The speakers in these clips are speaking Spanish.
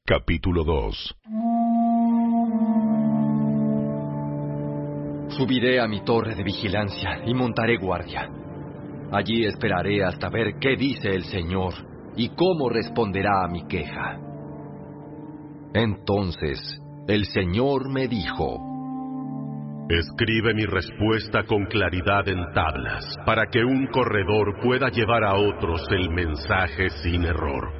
Capítulo 2. Subiré a mi torre de vigilancia y montaré guardia. Allí esperaré hasta ver qué dice el Señor y cómo responderá a mi queja. Entonces el Señor me dijo: Escribe mi respuesta con claridad en tablas, para que un corredor pueda llevar a otros el mensaje sin error.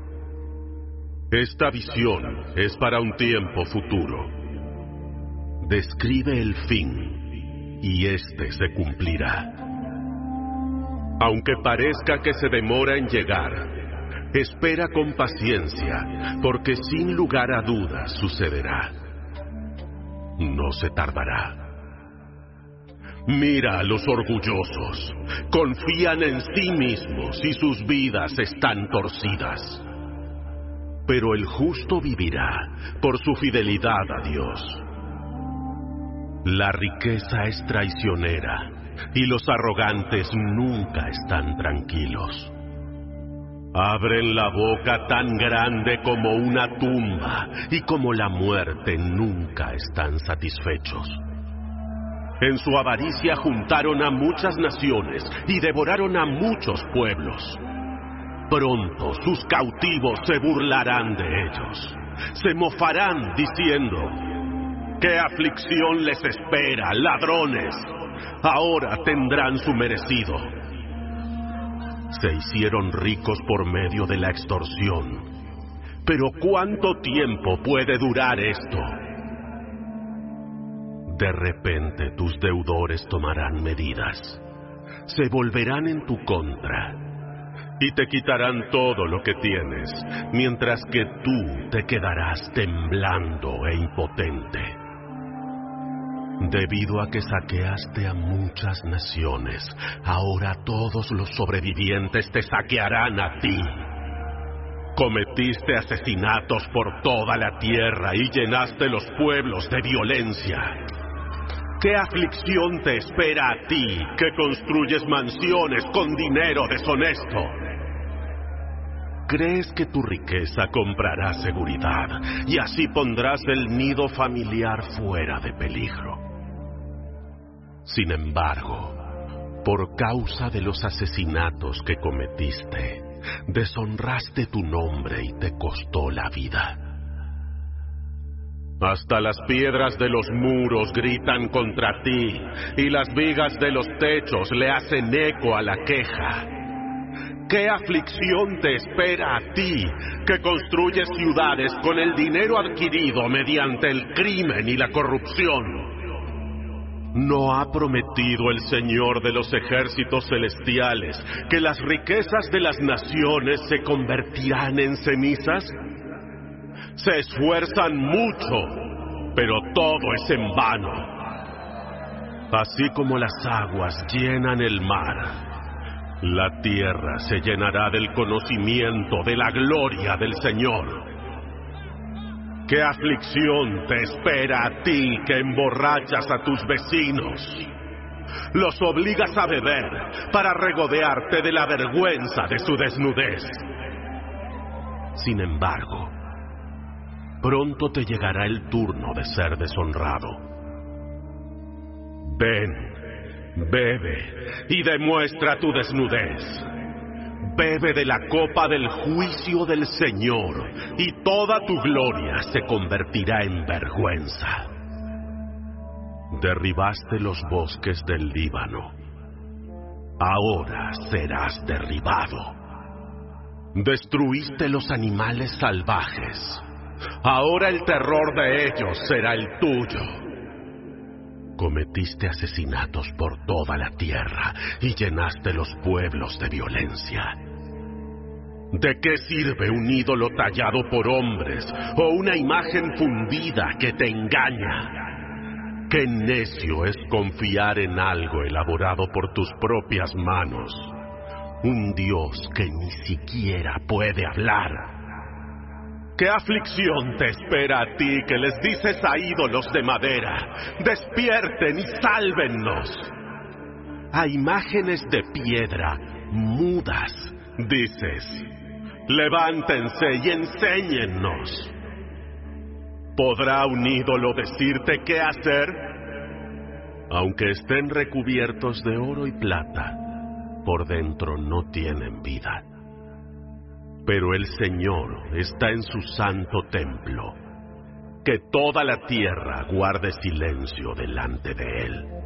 Esta visión es para un tiempo futuro. Describe el fin, y éste se cumplirá. Aunque parezca que se demora en llegar, espera con paciencia, porque sin lugar a dudas sucederá. No se tardará. Mira a los orgullosos. Confían en sí mismos y sus vidas están torcidas. Pero el justo vivirá por su fidelidad a Dios. La riqueza es traicionera y los arrogantes nunca están tranquilos. Abren la boca tan grande como una tumba, y como la muerte nunca están satisfechos. En su avaricia juntaron a muchas naciones y devoraron a muchos pueblos. Pronto sus cautivos se burlarán de ellos. Se mofarán diciendo: ¿qué aflicción les espera, ladrones? Ahora tendrán su merecido. Se hicieron ricos por medio de la extorsión. Pero ¿cuánto tiempo puede durar esto? De repente tus deudores tomarán medidas. Se volverán en tu contra y te quitarán todo lo que tienes, mientras que tú te quedarás temblando e impotente. Debido a que saqueaste a muchas naciones, ahora todos los sobrevivientes te saquearán a ti. Cometiste asesinatos por toda la tierra y llenaste los pueblos de violencia. ¿Qué aflicción te espera a ti, que construyes mansiones con dinero deshonesto? ¿Crees que tu riqueza comprará seguridad y así pondrás el nido familiar fuera de peligro? Sin embargo, por causa de los asesinatos que cometiste, deshonraste tu nombre y te costó la vida. Hasta las piedras de los muros gritan contra ti, y las vigas de los techos le hacen eco a la queja. ¿Qué aflicción te espera a ti, que construyes ciudades con el dinero adquirido mediante el crimen y la corrupción? ¿No ha prometido el Señor de los ejércitos celestiales que las riquezas de las naciones se convertirán en cenizas? Se esfuerzan mucho, pero todo es en vano. Así como las aguas llenan el mar, la tierra se llenará del conocimiento de la gloria del Señor. ¿Qué aflicción te espera a ti, que emborrachas a tus vecinos? Los obligas a beber para regodearte de la vergüenza de su desnudez. Sin embargo, pronto te llegará el turno de ser deshonrado. Ven, bebe y demuestra tu desnudez. Bebe de la copa del juicio del Señor, y toda tu gloria se convertirá en vergüenza. Derribaste los bosques del Líbano. Ahora serás derribado. Destruiste los animales salvajes. Ahora el terror de ellos será el tuyo. Cometiste asesinatos por toda la tierra y llenaste los pueblos de violencia. ¿De qué sirve un ídolo tallado por hombres o una imagen fundida que te engaña? Qué necio es confiar en algo elaborado por tus propias manos, un Dios que ni siquiera puede hablar. ¿Qué aflicción te espera a ti, que les dices a ídolos de madera: despierten y sálvennos? A imágenes de piedra mudas dices: levántense y enséñennos. ¿Podrá un ídolo decirte qué hacer? Aunque estén recubiertos de oro y plata, por dentro no tienen vida. Pero el Señor está en su santo templo. Que toda la tierra guarde silencio delante de Él.